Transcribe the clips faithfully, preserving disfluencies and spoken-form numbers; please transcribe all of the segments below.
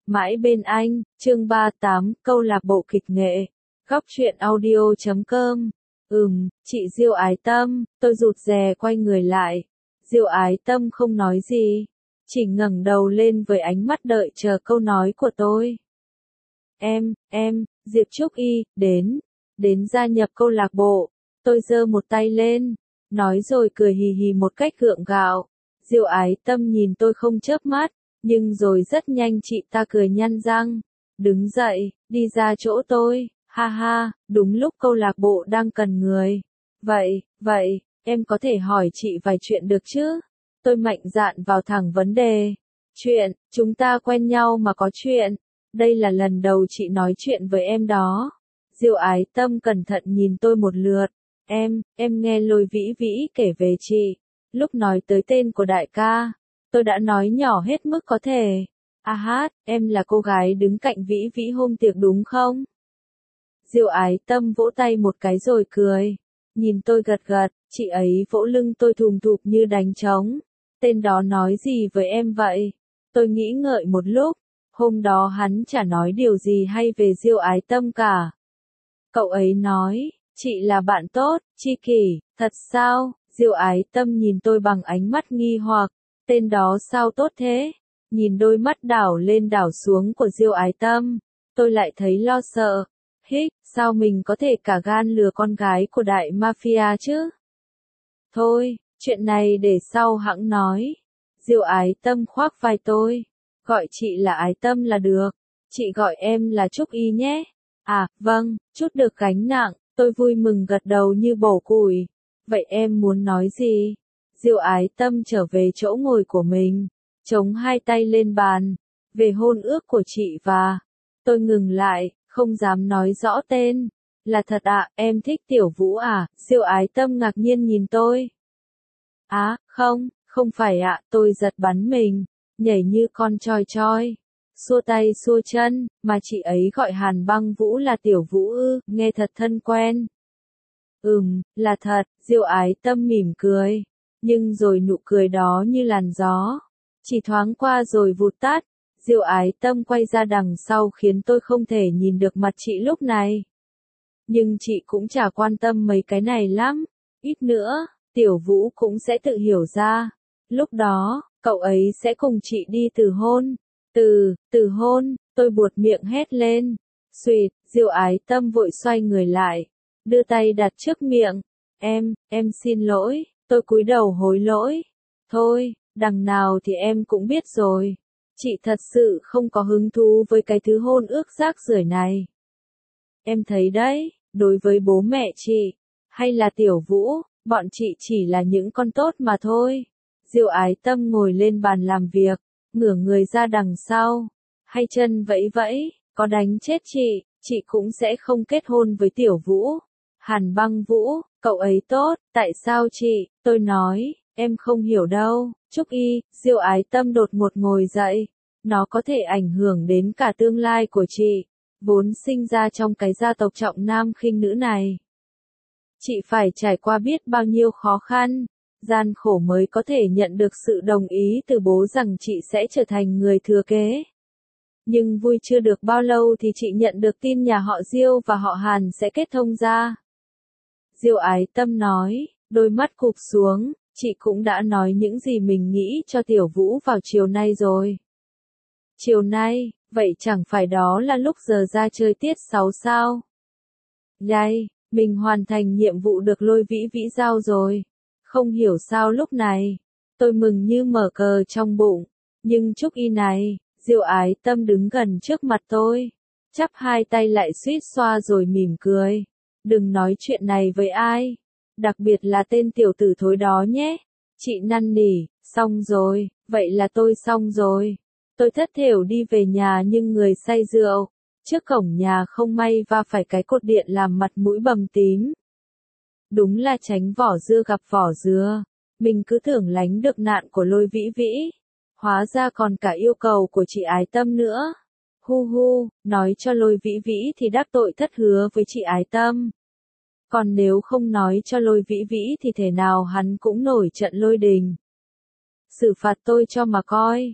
Mãi bên anh, chương ba mươi tám, câu lạc bộ kịch nghệ. Góc truyện audio chấm com. Ừm, chị Diêu Ái Tâm, tôi rụt rè quay người lại. Diêu Ái Tâm không nói gì, chỉ ngẩng đầu lên với ánh mắt đợi chờ câu nói của tôi. Em, em, Diệp Trúc Y, đến, đến gia nhập câu lạc bộ. Tôi giơ một tay lên, nói rồi cười hì hì một cách gượng gạo. Diêu Ái Tâm nhìn tôi không chớp mắt, nhưng rồi rất nhanh chị ta cười nhăn răng, đứng dậy, đi ra chỗ tôi, ha ha, đúng lúc câu lạc bộ đang cần người. Vậy, vậy, em có thể hỏi chị vài chuyện được chứ? Tôi mạnh dạn vào thẳng vấn đề. Chuyện, chúng ta quen nhau mà có chuyện. Đây là lần đầu chị nói chuyện với em đó. Diêu Ái Tâm cẩn thận nhìn tôi một lượt. Em, em nghe Lôi Vĩ Vĩ kể về chị. Lúc nói tới tên của đại ca, tôi đã nói nhỏ hết mức có thể. À hát, em là cô gái đứng cạnh Vĩ Vĩ hôm tiệc đúng không? Diêu Ái Tâm vỗ tay một cái rồi cười. Nhìn tôi gật gật, chị ấy vỗ lưng tôi thùm thụp như đánh trống. Tên đó nói gì với em vậy? Tôi nghĩ ngợi một lúc. Hôm đó hắn chả nói điều gì hay về Diêu Ái Tâm cả. Cậu ấy nói, chị là bạn tốt, tri kỷ, thật sao? Diêu Ái Tâm nhìn tôi bằng ánh mắt nghi hoặc. Tên đó sao tốt thế? Nhìn đôi mắt đảo lên đảo xuống của Diêu Ái Tâm, tôi lại thấy lo sợ. Hích, sao mình có thể cả gan lừa con gái của đại mafia chứ? Thôi, chuyện này để sau hẵng nói. Diêu Ái Tâm khoác vai tôi. Gọi chị là Ái Tâm là được. Chị gọi em là Trúc Y nhé. À, vâng, chút được gánh nặng, tôi vui mừng gật đầu như bổ củi. Vậy em muốn nói gì? Diêu Ái Tâm trở về chỗ ngồi của mình, chống hai tay lên bàn. Về hôn ước của chị và... Tôi ngừng lại, không dám nói rõ tên. Là thật ạ, à, em thích Tiểu Vũ à? Diêu Ái Tâm ngạc nhiên nhìn tôi. Á, à, không, không phải ạ, à, tôi giật bắn mình, nhảy như con choi choi. Xua tay xua chân, mà chị ấy gọi Hàn Băng Vũ là Tiểu Vũ ư, nghe thật thân quen. Ừm, là thật, Diêu Ái Tâm mỉm cười. Nhưng rồi nụ cười đó như làn gió, chỉ thoáng qua rồi vụt tắt. Diêu Ái Tâm quay ra đằng sau khiến tôi không thể nhìn được mặt chị lúc này. Nhưng chị cũng chả quan tâm mấy cái này lắm. Ít nữa, Tiểu Vũ cũng sẽ tự hiểu ra. Lúc đó, cậu ấy sẽ cùng chị đi từ hôn. Từ, từ hôn, tôi buột miệng hét lên. Xuyệt, Diêu Ái Tâm vội xoay người lại, đưa tay đặt trước miệng. Em, em xin lỗi, tôi cúi đầu hối lỗi. Thôi, đằng nào thì em cũng biết rồi. Chị thật sự không có hứng thú với cái thứ hôn ước rác rưởi này. Em thấy đấy, đối với bố mẹ chị, hay là Tiểu Vũ, bọn chị chỉ là những con tốt mà thôi. Diêu Ái Tâm ngồi lên bàn làm việc, ngửa người ra đằng sau, hay chân vẫy vẫy, có đánh chết chị, chị cũng sẽ không kết hôn với Tiểu Vũ. Hàn Băng Vũ, cậu ấy tốt, tại sao chị? Tôi nói, em không hiểu đâu. Trúc Y, Diêu Ái Tâm đột ngột ngồi dậy. Nó có thể ảnh hưởng đến cả tương lai của chị, vốn sinh ra trong cái gia tộc trọng nam khinh nữ này. Chị phải trải qua biết bao nhiêu khó khăn, gian khổ mới có thể nhận được sự đồng ý từ bố rằng chị sẽ trở thành người thừa kế. Nhưng vui chưa được bao lâu thì chị nhận được tin nhà họ Diêu và họ Hàn sẽ kết thông ra. Diêu Ái Tâm nói, đôi mắt cụp xuống, chị cũng đã nói những gì mình nghĩ cho Tiểu Vũ vào chiều nay rồi. Chiều nay, vậy chẳng phải đó là lúc giờ ra chơi tiết sáu sao? Đây, mình hoàn thành nhiệm vụ được Lôi Vĩ Vĩ giao rồi. Không hiểu sao lúc này, tôi mừng như mở cờ trong bụng. Nhưng Trúc Y này, Diêu Ái Tâm đứng gần trước mặt tôi, chắp hai tay lại suýt xoa rồi mỉm cười. Đừng nói chuyện này với ai, đặc biệt là tên tiểu tử thối đó nhé. Chị năn nỉ, xong rồi, vậy là tôi xong rồi. Tôi thất thểu đi về nhà nhưng người say rượu. Trước cổng nhà không may va phải cái cột điện làm mặt mũi bầm tím. Đúng là tránh vỏ dưa gặp vỏ dừa. Mình cứ tưởng lánh được nạn của Lôi Vĩ Vĩ. Hóa ra còn cả yêu cầu của chị Ái Tâm nữa. Hu hu, nói cho Lôi Vĩ Vĩ thì đắc tội thất hứa với chị Ái Tâm. Còn nếu không nói cho Lôi Vĩ Vĩ thì thể nào hắn cũng nổi trận lôi đình. Xử phạt tôi cho mà coi.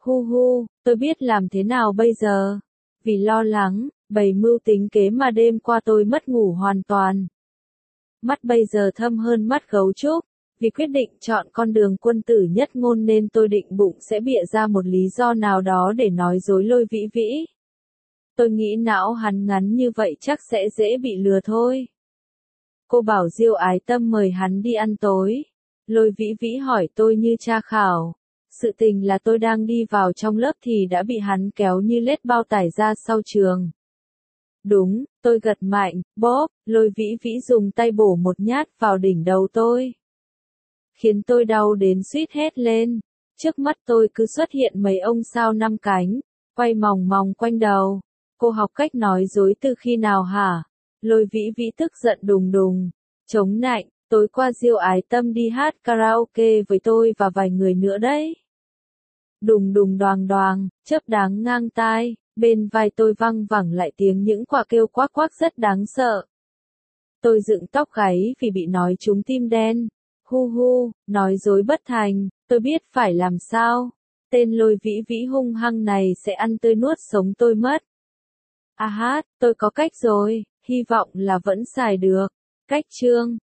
Hu hu, tôi biết làm thế nào bây giờ. Vì lo lắng, bày mưu tính kế mà đêm qua tôi mất ngủ hoàn toàn. Mắt bây giờ thâm hơn mắt gấu trúc. Vì quyết định chọn con đường quân tử nhất ngôn nên tôi định bụng sẽ bịa ra một lý do nào đó để nói dối Lôi Vĩ Vĩ. Tôi nghĩ não hắn ngắn như vậy chắc sẽ dễ bị lừa thôi. Cô bảo Diêu Ái Tâm mời hắn đi ăn tối. Lôi Vĩ Vĩ hỏi tôi như tra khảo. Sự tình là tôi đang đi vào trong lớp thì đã bị hắn kéo như lết bao tải ra sau trường. Đúng, tôi gật mạnh, bóp, Lôi Vĩ Vĩ dùng tay bổ một nhát vào đỉnh đầu tôi. Khiến tôi đau đến suýt hét lên. Trước mắt tôi cứ xuất hiện mấy ông sao năm cánh, quay mòng mòng quanh đầu. Cô học cách nói dối từ khi nào hả? Lôi Vĩ Vĩ tức giận đùng đùng. Chống nạnh, tối qua Diêu Ái Tâm đi hát karaoke với tôi và vài người nữa đấy. Đùng đùng đoàng đoàng, chớp đáng ngang tai, bên vai tôi văng vẳng lại tiếng những quả kêu quắc quắc rất đáng sợ. Tôi dựng tóc gáy vì bị nói trúng tim đen. Hu hu, nói dối bất thành, tôi biết phải làm sao. Tên Lôi Vĩ Vĩ hung hăng này sẽ ăn tươi nuốt sống tôi mất. À hát, tôi có cách rồi, hy vọng là vẫn xài được. Cách chương